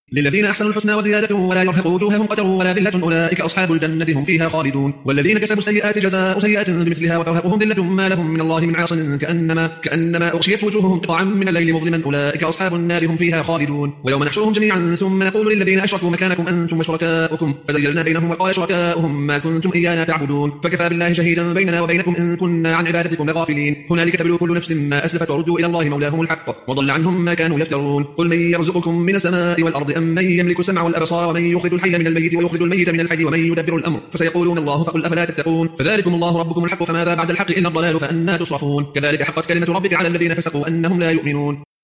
للذين أحسنوا الحسنى وزيادة ولا يرهق وجوههم قتر ولا ذلة أولئك أصحاب الجنة هم فيها خالدون. والذين كسبوا السيئات جزاء سيئة بمثلها وترهقهم ذلة ما لهم من الله من عاصم كأنما أغشيت وجوههم قطعا من الليل مظلما أولئك أصحاب النار هم فيها خالدون. ويوم نحشرهم جميعا ثم نقول للذين أشركوا مكانكم أنتم وشركاؤكم فزيلنا بينهم وقال شركاؤهم ما كنتم إيانا تعبدون فكفى بالله شهيدا بيننا وبينكم إن كنا عن عبادتكم لغافلين. هنالك تبلو كل نفس ما أسلفت وردوا إلى الله مولاهم الحق وضل عنهم ما كانوا يفترون. قل من يرزقكم من السماء والأرض أم من يملك السمع والأبصار ومن يخرج الحي من الميت ويخرج الميت من الحي ومن يدبر الأمر فسيقولون الله فقل أفلا تتقون. فذلكم الله ربكم الحق فماذا بعد الحق إلا الضلال فأنى تصرفون. كذلك حقت كلمة ربك على الذين فسقوا أنهم لا يؤمنون.